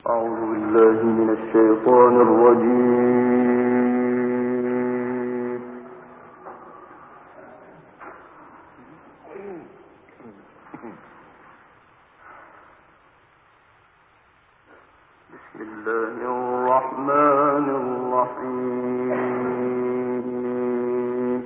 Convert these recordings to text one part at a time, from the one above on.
أعوذ بالله من الشيطان الرجيم. بسم الله الرحمن الرحيم.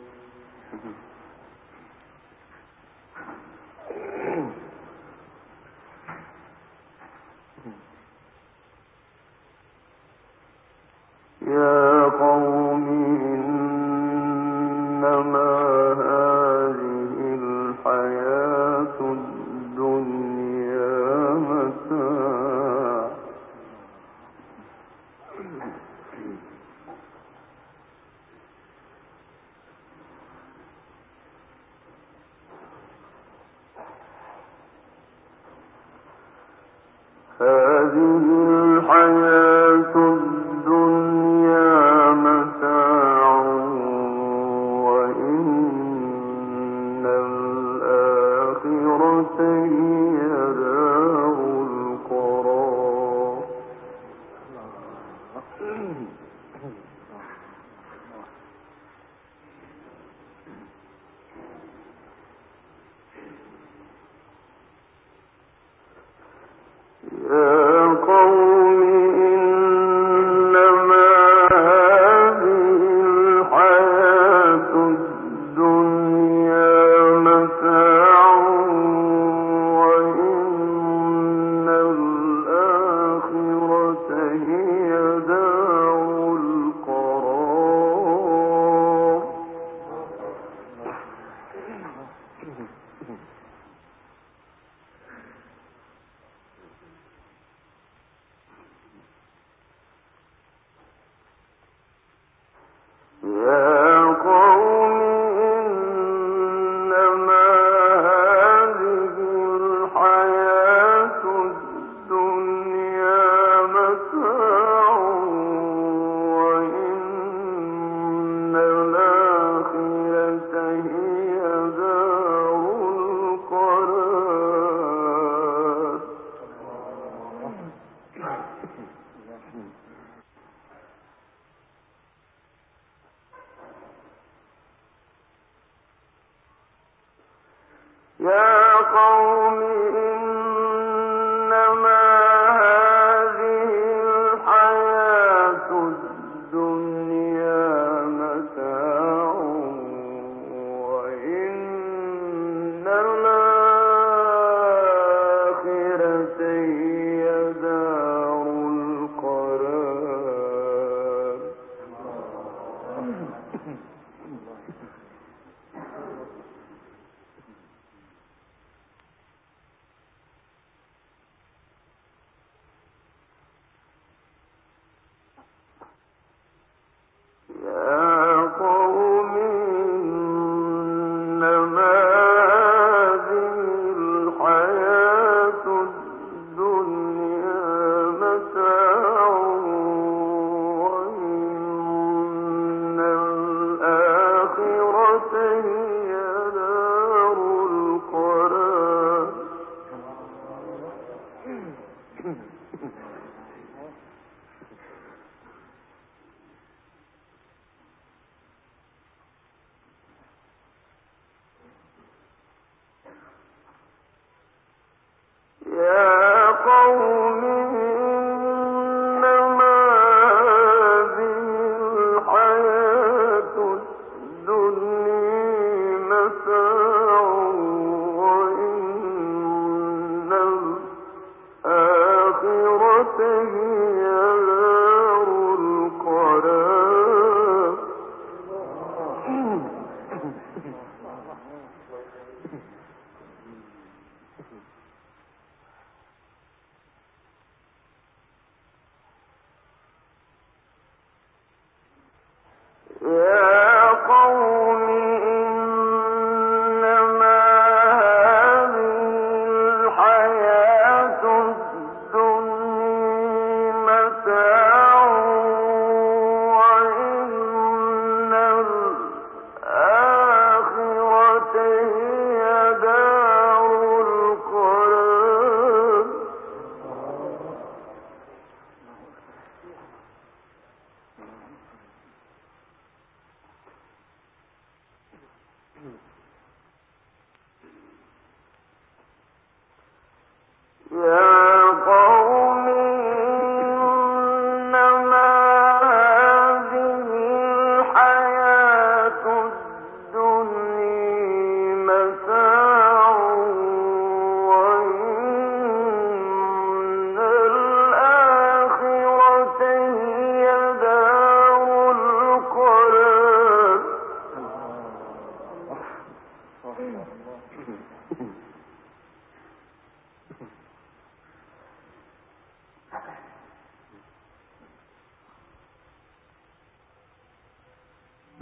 يا قوم إنما هذه الحياة الدنيا متاع هذه الحياة الدنيا متاع وإن الآخرة هي دار القرار. يا قوم إنما هذه الحياة الدنيا متاع وإن الآخرة هي دار القرار. يا قوم إنما هذه الحياة الدنيا متاع وإن الآخرة هي دار القرار. يا قوم إنما هذه الحياة الدنيا متاع وإن الآخرة هي دار القرار. يا قوم إنما هذه الحياة الدنيا متاع وإن الآخرة هي دار القرار. يا قوم إنما هذه الحياة الدنيا متاع وإن الآخرة هي دار القرار. يا قوم إنما هذه الحياة الدنيا متاع وإن الآخرة هي دار القرار.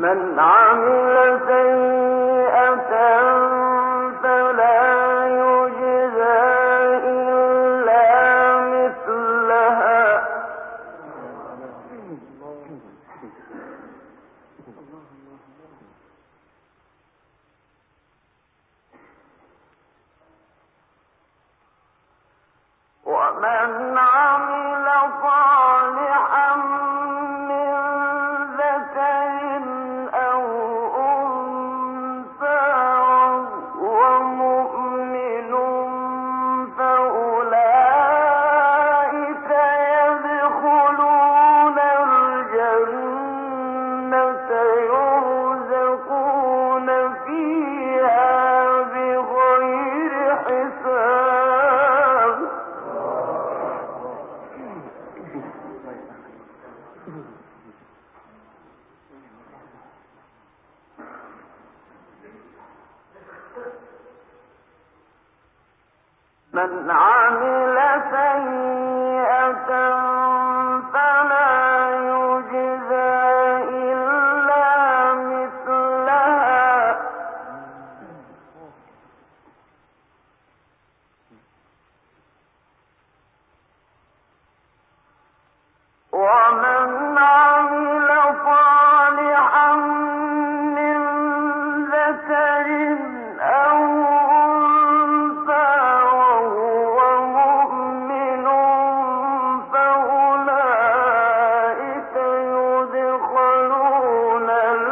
من عمل سيئة فلا يجزى إلا مثلها ومن عمل صالحا من ذكر أو أنثى وهو مؤمن فأولئك يدخلون الجنة يرزقون فيها بغير حساب. من عمل سيئة فلا يجزى إلا مثلها ومن عمل صالحا من ذكر أو أنثى وهو مؤمن فأولئك يدخلون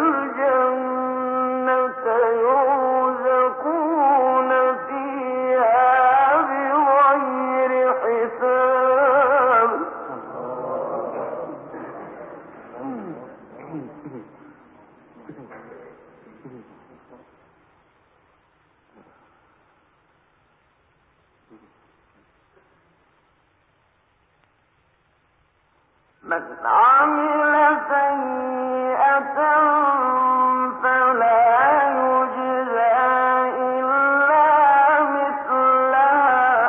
الجنة يرزقون فيها بغير حساب. من عمل سيئة فلا يجزى إلا مثلها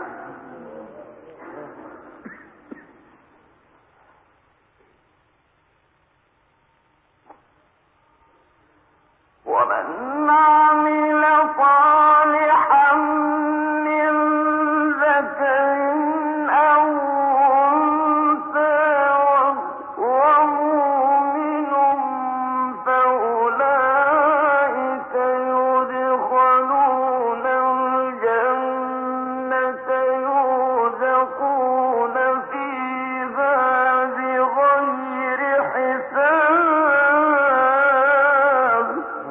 ومن عمل صالحا من ذكر أو أنثى وهو مؤمن فأولئك يدخلون الجنة يرزقون فيها بغير حساب.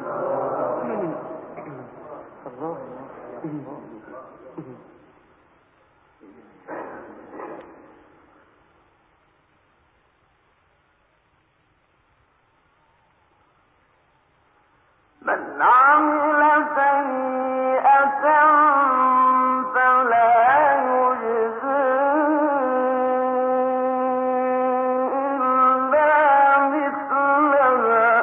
من عمل سيئة فلا يجزى إلا مثلها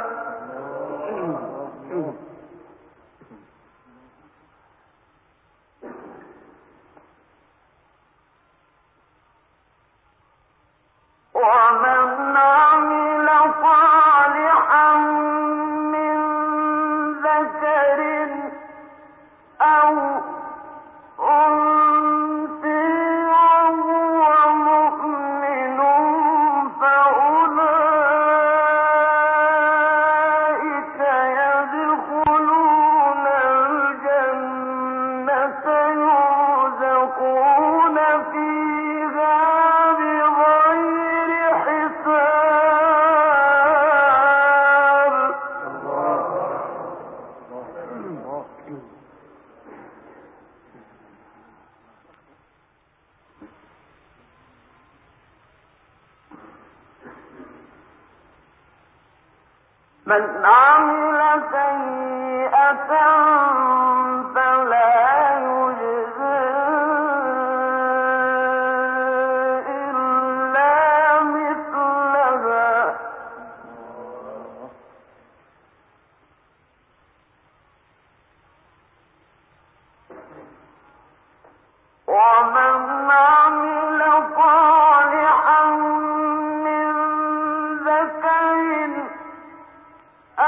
ومن عمل صالحا من ذكر أو أنثى وهو مؤمن فأولئك يدخلون الجنة يرزقون فيها بغير حساب. من عمل سيئة فلا يجزى إلا مثلها ومن عمل صالحا من ذكر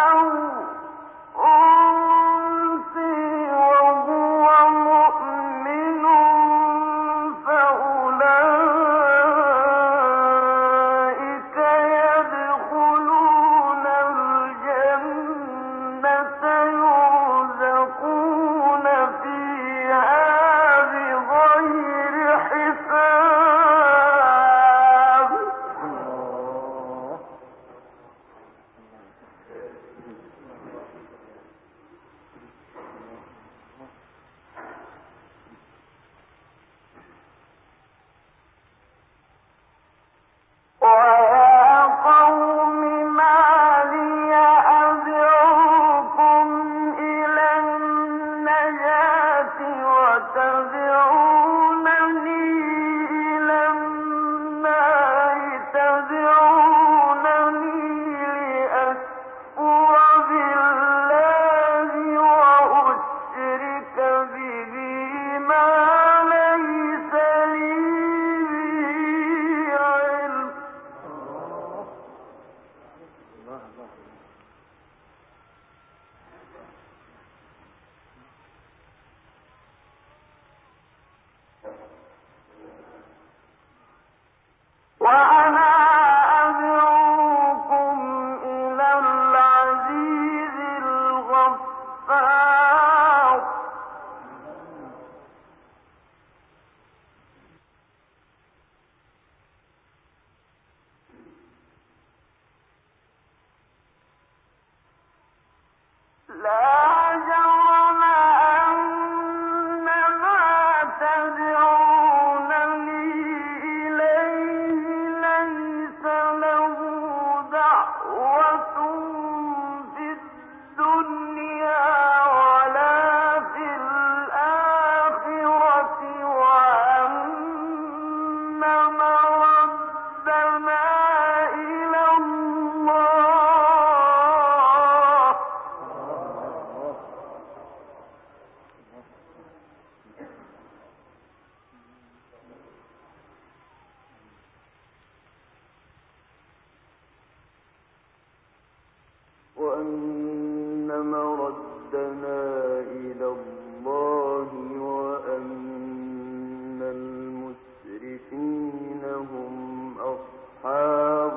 وأن مردنا إلى الله وأن المسرفين هم أصحاب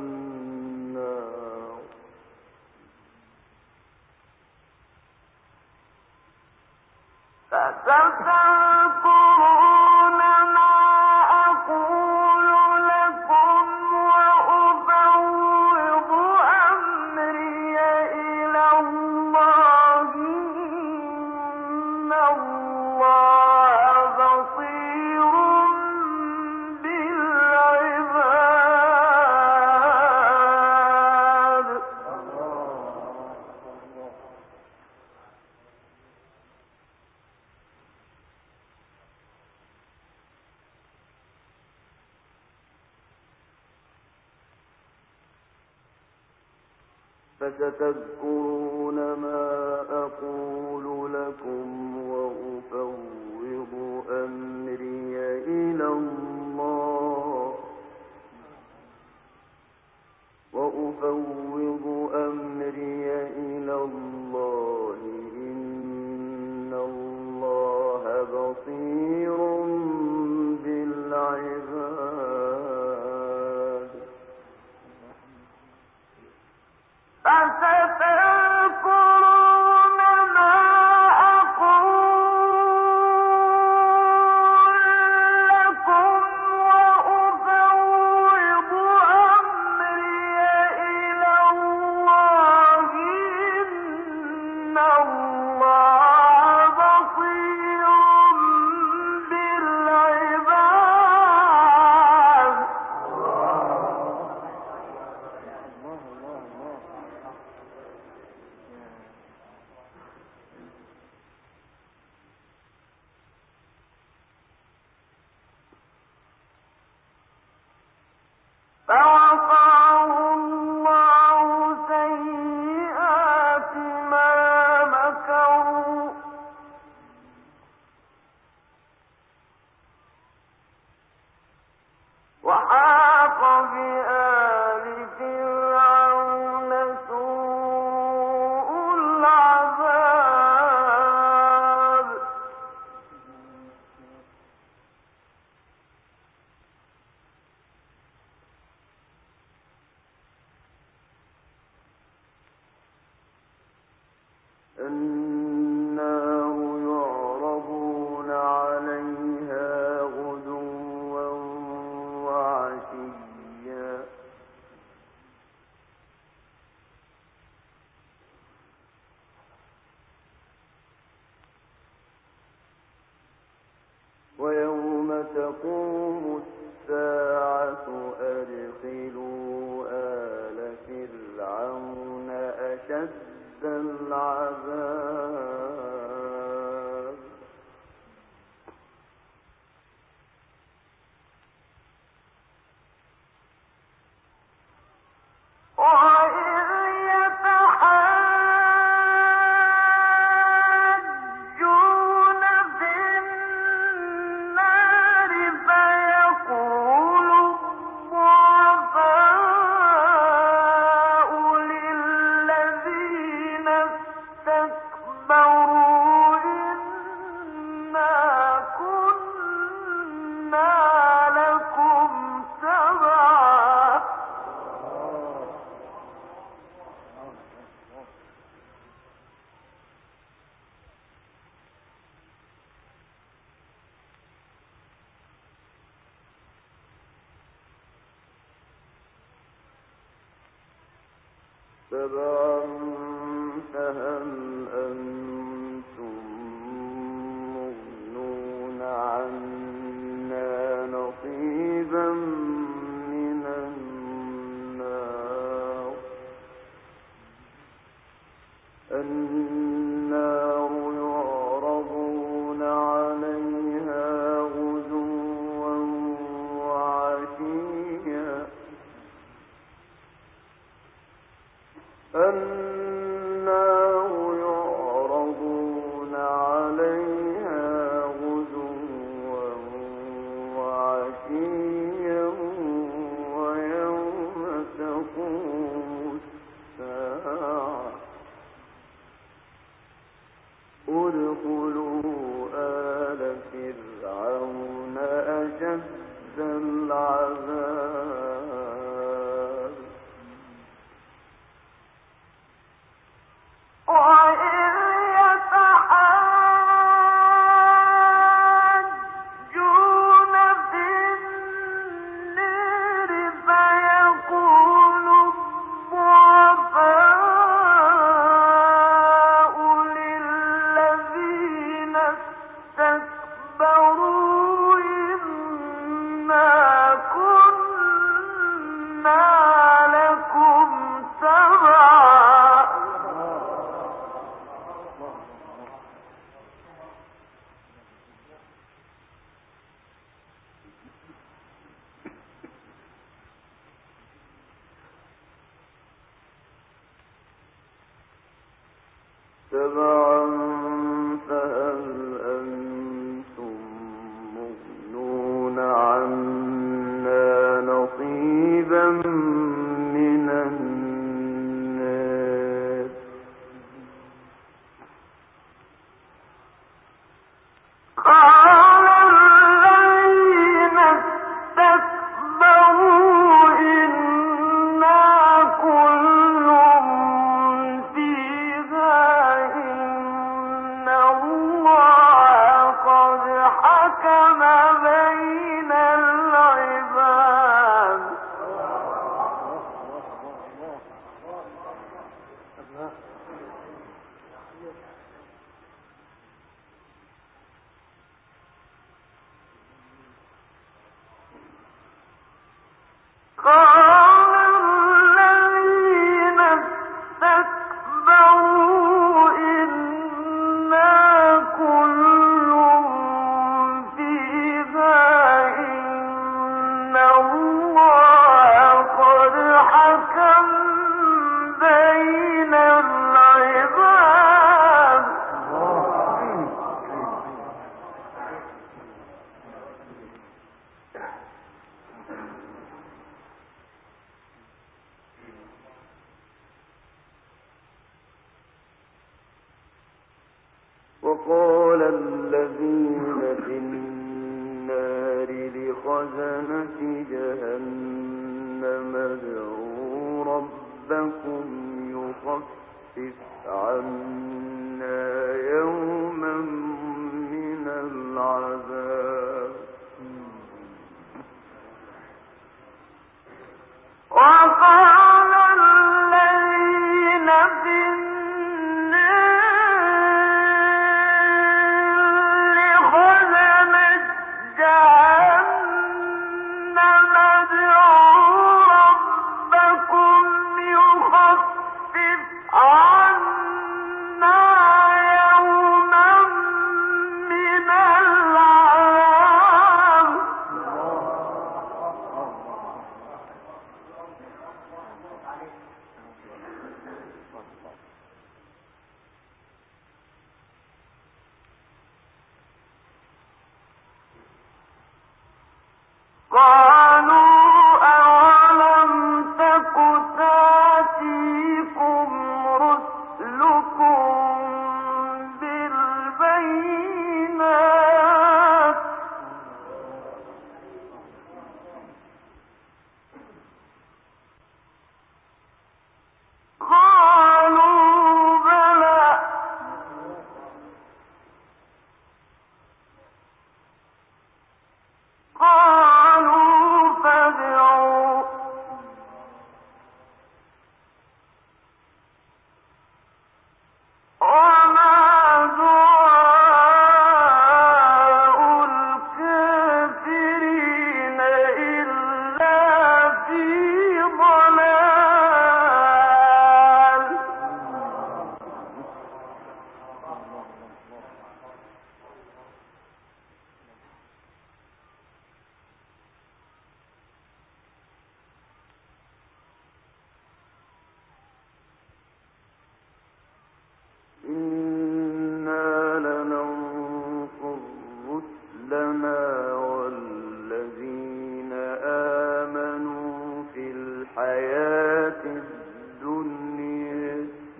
النار فتذكرون ما أقول لكم وأفوض أمري إلى الله إن الله بصير بالعباد فستذكرون ما أقول لكم وأفوض أمري إلى الله إن الله بصير بالعباد فستذكرون ما أقول لكم وأفوض أمري إلى الله إن الله بصير بالعباد فوقاه الله سيئات ما مكروا وحاق بآل فرعون سوء العذاب النار يعرضون عليها غدوا وعشيا ويوم تقوم الساعة أدخلوا آل فرعون أشد العذاب وإذ يتحاجون في النار فيقول الضعفاء للذين استكبروا إنا كنا لكم تبعا تبعا فهل أنتم مغنون عنا نصيبا من النار النار يعرضون عليها غدوا وعشيا النار يعرضون عليها غدوا وعشيا ويوم تقوم الساعة تبعا فهل أنتم مغنون عنا نصيبا من الناس قال الذين استكبروا إنا كل فيها إن الله قد حكم بين العباد قال الذين استكبروا إنا كل فيها إن الله قد حكم بين العباد وقال الذين في النار لخزنة جهنم ادعوا ربكم يخفف عنا يوما من العذاب وقال الذين في قالوا أولم تك تأتيكم رسلكم بالبينات قالوا بلى قالوا فادعوا وما دعاء الكافرين إلا في ضلال إنا لننصر رسلنا والذين آمنوا في الحياة الدنيا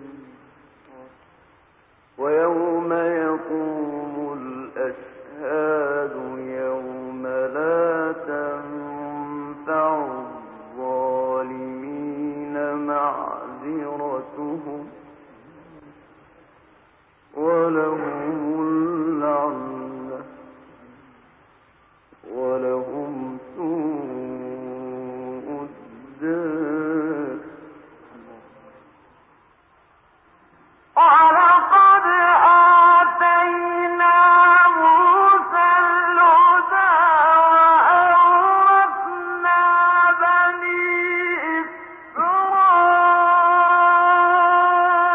ويوم يقوم الأشهاد يوم لا تنفع الظالمين معذرتهم ولهم اللعنة ولهم سوء الدار ولقد آتينا موسى الهدى وأورثنا بني إسرائيل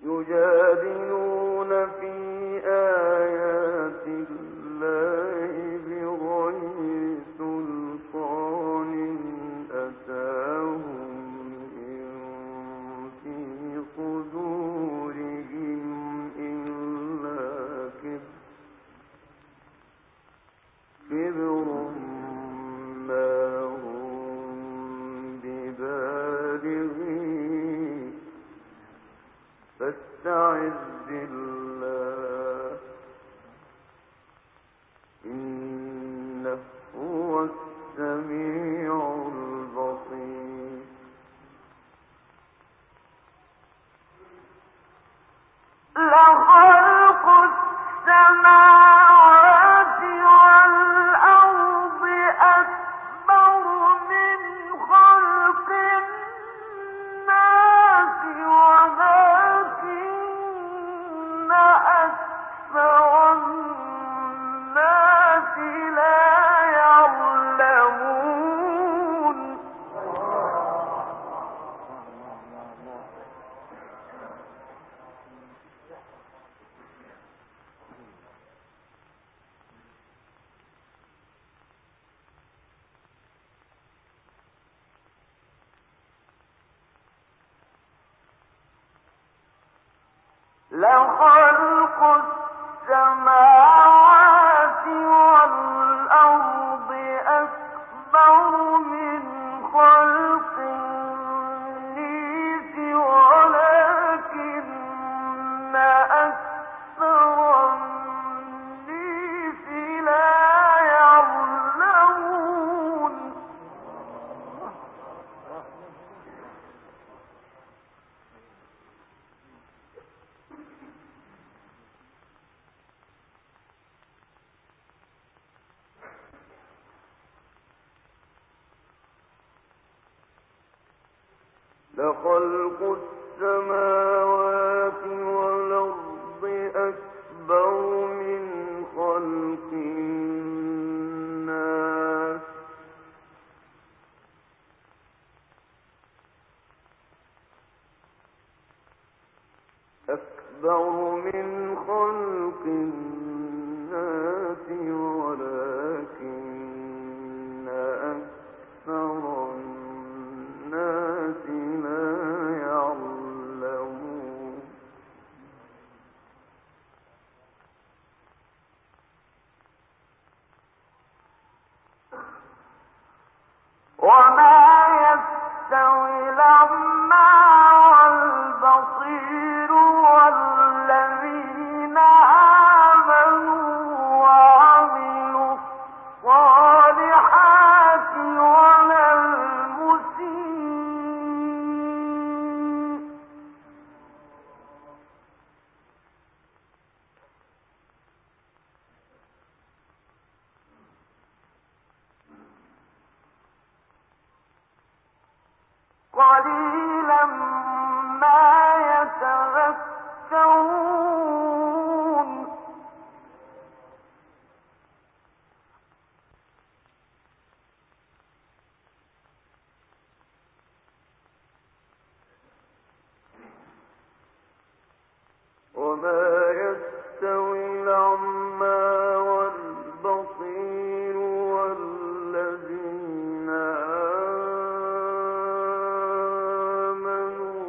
يجادلون في آيات الله بغير سلطان أتاهم إن في صدورهم إلا كبر ما هم ببالغيه فاستعذ بالله إنه هو السميع البصير لخلق السماوات والأرض أكبر من خلق الناس ولكن أكثر الناس لا يعلمون لخلق السماوات والأرض أكبر من خلق الناس ولكن أكثر الناس لا يعلمون لخلق السماوات والأرض أكبر من خلق الناس أكبر من خلق الناس ولكن أكثر الناس لا يعلمون وما يستوي الأعمى والبصير والذين آمنوا وعملوا الصالحات ولا المسيء قليلا ما يتذكرون وما يستوي الأعمى والبصير والذين آمنوا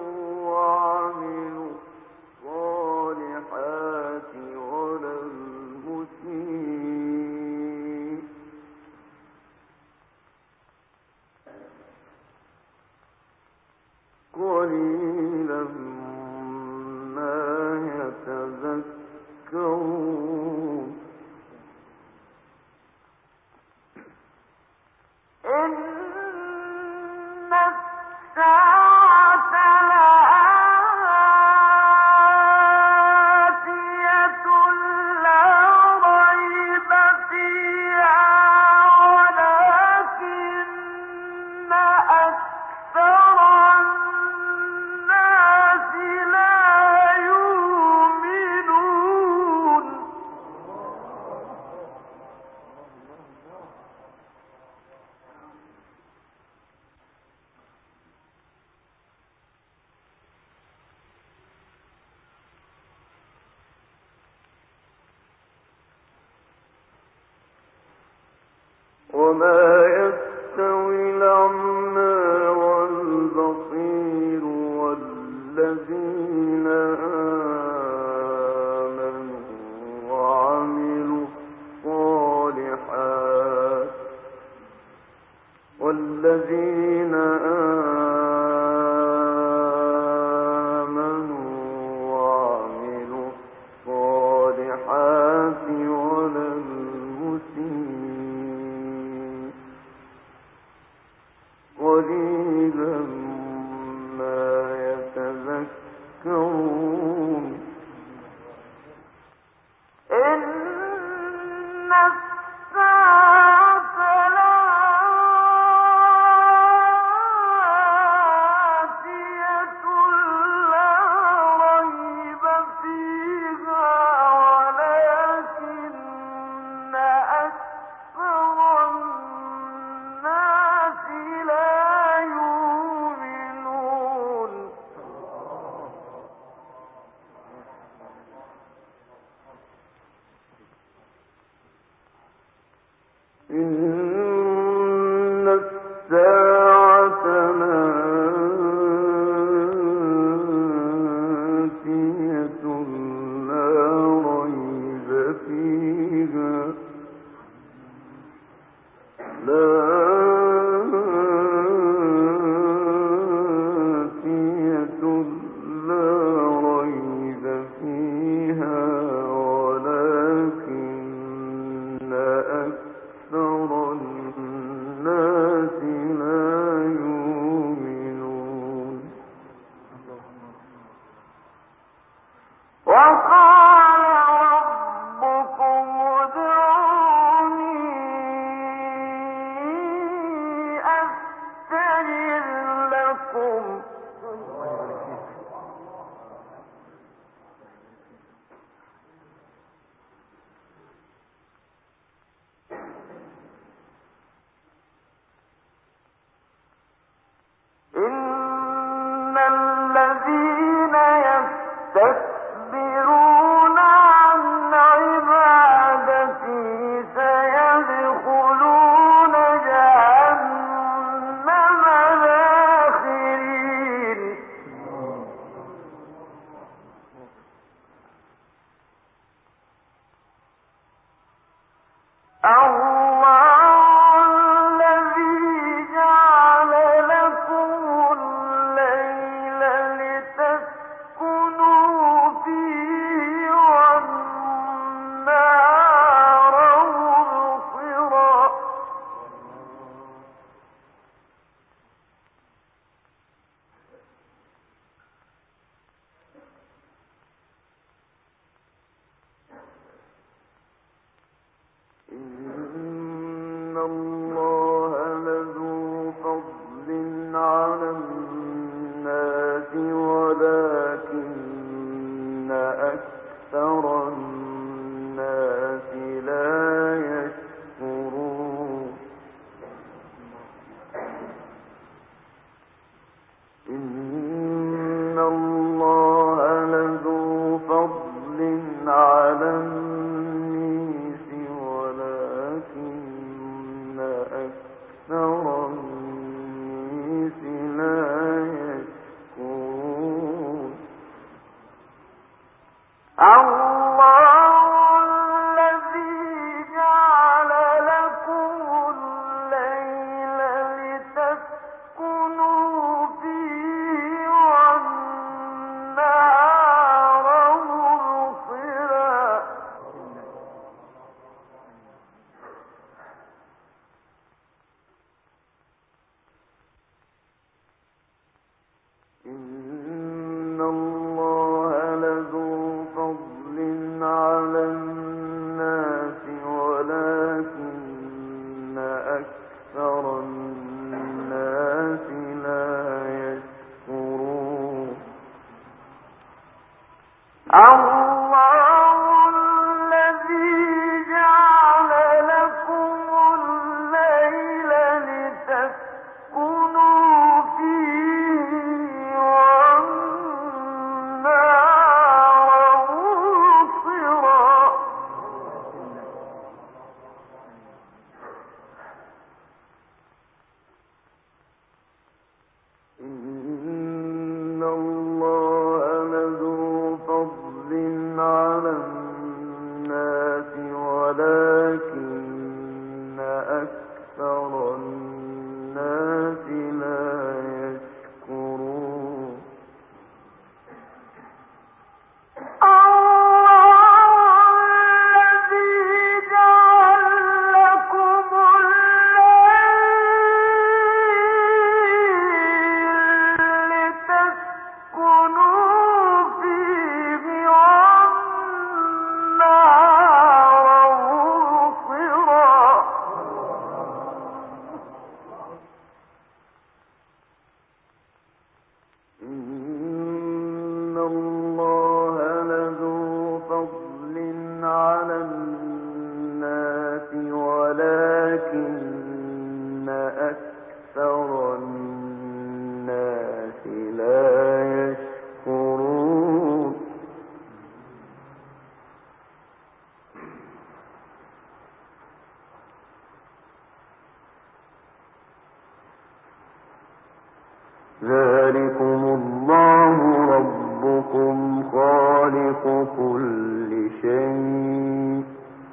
ربكم خالق كل شيء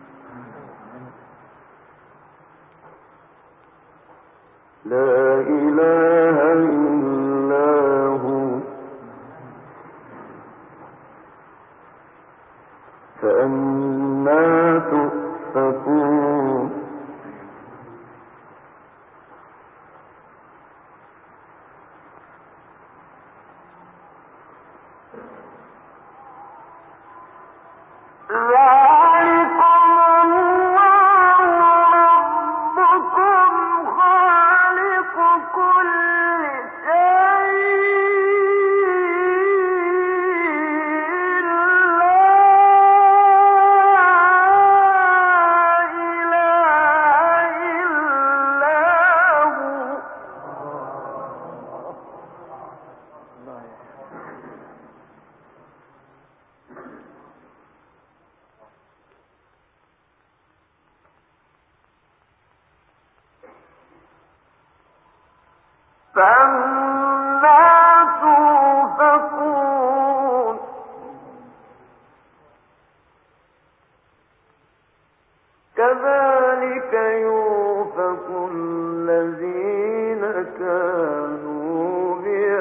لا إله إلا هو فأنى تؤفكون كذلك يؤفك الذين كانوا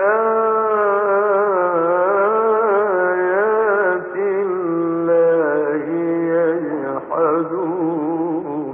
بآيات الله يجحدون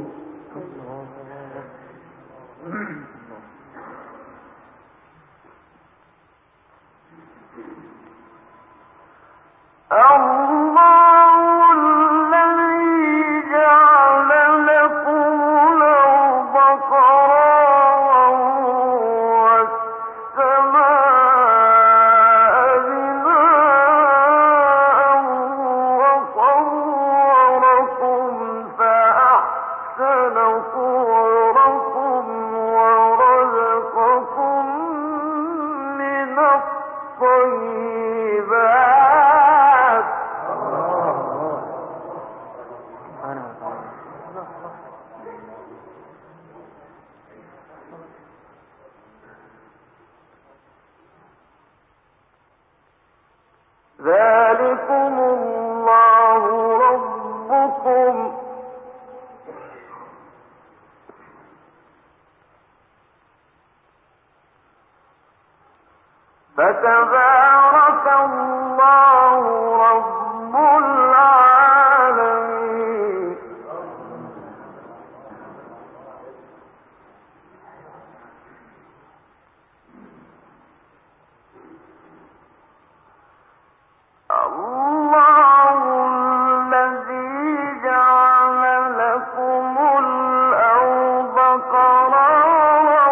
ذلكم الله ربكم فتبارك الله رب العالمين الله الذي جعل لكم الأرض قرارا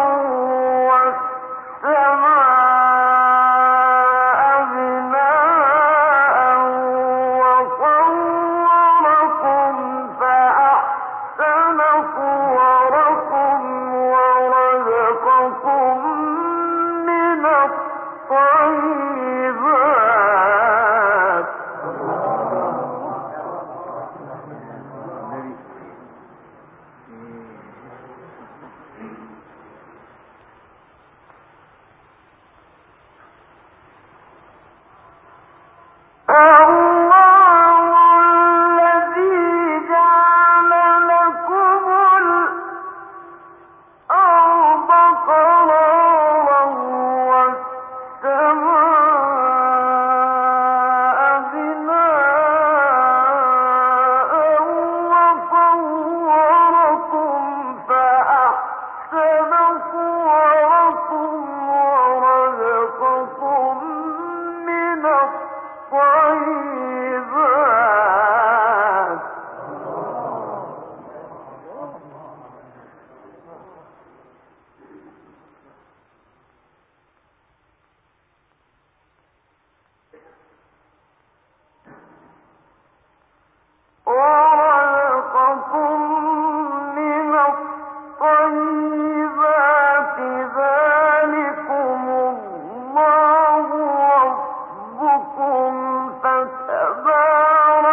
والسماء بناء وصوركم فأحسن صوركم ورزقكم من الطيبات الله الذي جعل لكم الأرض قرارا والسماء بناء وصوركم فأحسن صوركم ورزقكم من الطيبات ورزقكم من الطيبات ذلكم الله ربكم فتبارك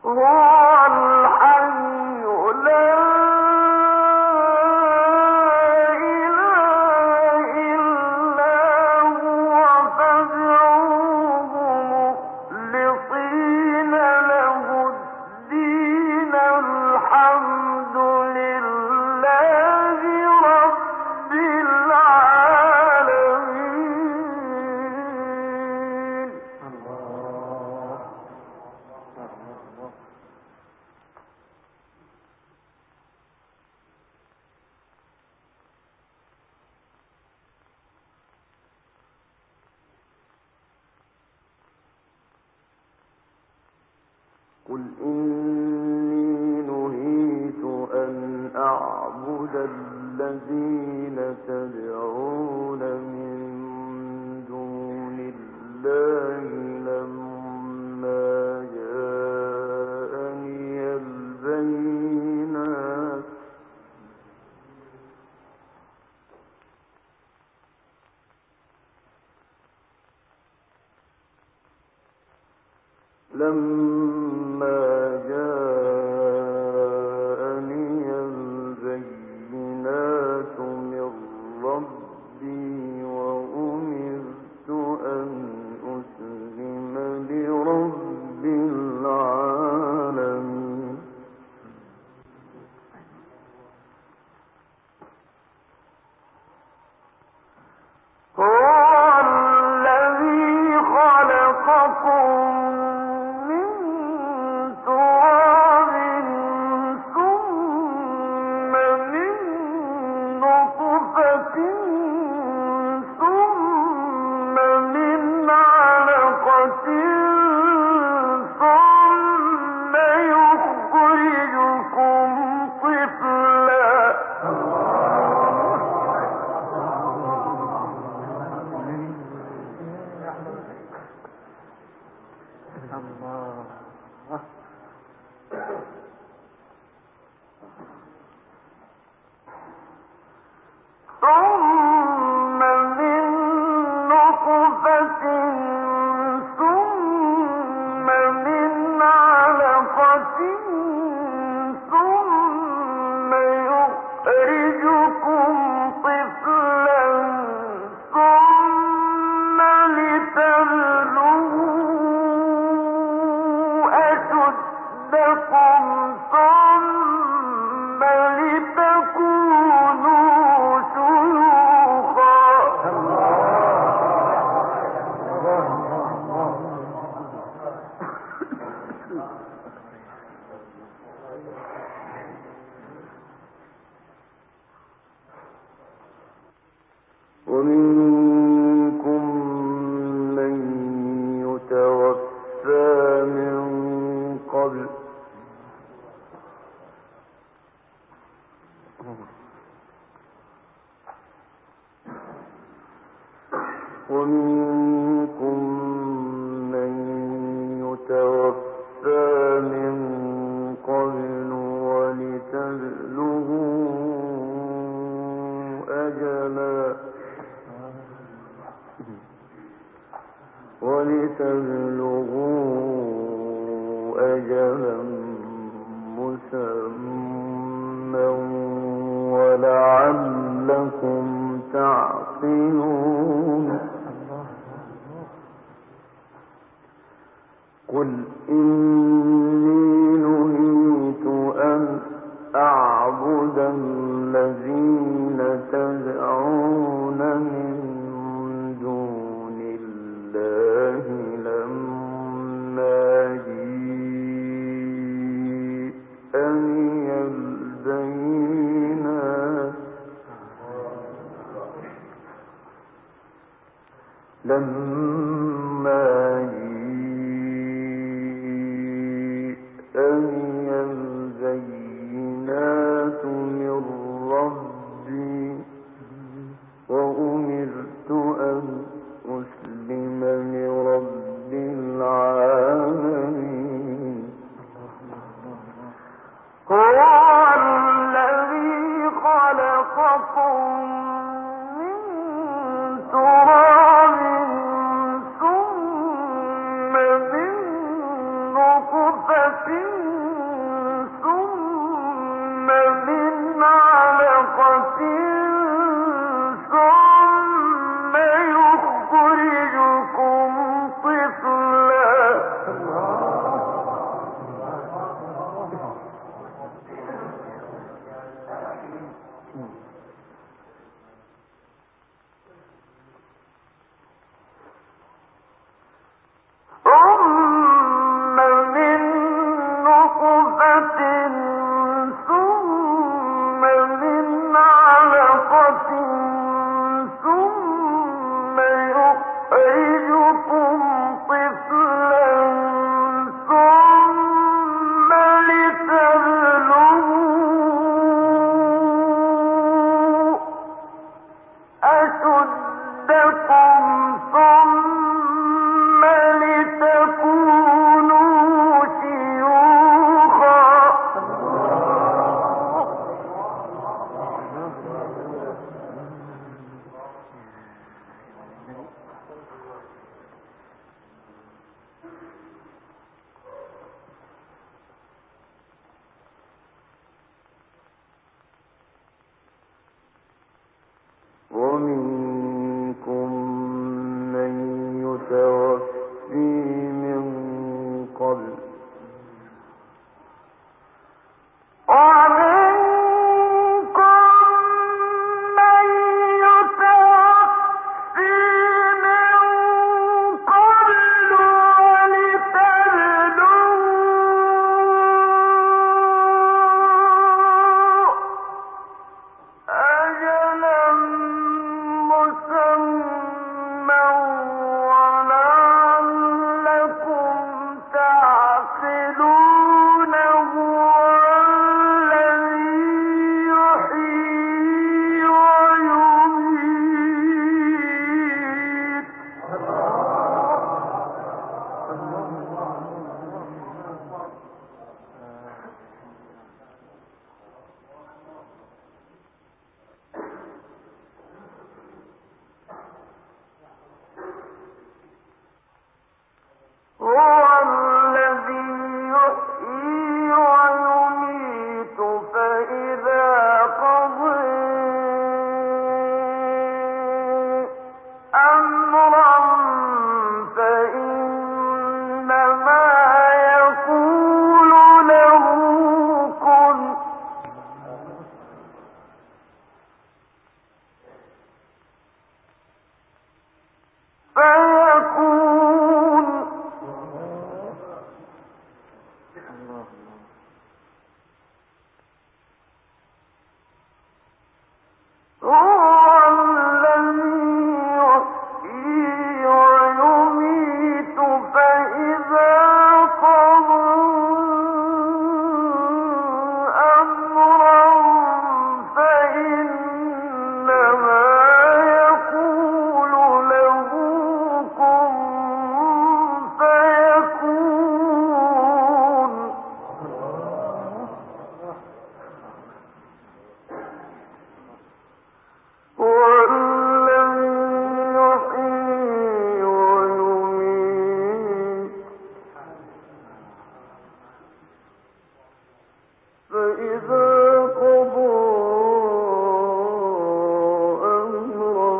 قل إني نهيت أن أعبد الذين تدعون من دون الله لما جاءني البينات من ربي وأمرت أن أسلم لرب العالمين هو الذي خلقكم من تراب ثم من نطفة ثم من علقة ثم يخرجكم طفلا ثم من نطفة ثم من علقة ثم يخرجكم طفلا ثم لتبلغوا أشدكم ثم لتكونوا شيوخا ومنكم من يتوفى من قبل ولتبلغوا أجلا مسمى ولعلكم تعقلون قل إني نهيت أن أعبد الذين تدعون من دون الله لما جاءني البينات من ربي وأمرت أن أسلم لرب العالمين هو الذي خلقكم من تراب ثم من نطفة ثم يخرجكم طفلا ثم من نطفة ثم من علقة ثم يخرجكم طفلا ثم لتبلغوا أشدكم ثم لتكونوا شيوخا ومنكم من يتوفي من قبل ومنكم من يتوفي من قبل ولتبلغوا أجلا مسمى ولعلكم تعقلون هو الذي يحيي ويميت هو الذي يحيي ويميت فإذا قضى أمرا فإنما يقول له كن فيكون هو الذي يحيي ويميت فإذا قضى أمرا فإنما يقول له كن فيكون هو الذي يحيي ويميت فإذا قضى أمرا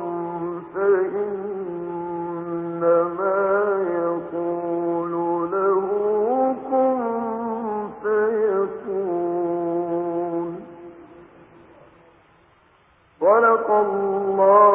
فإنما يقول له كن فيكون صدق الله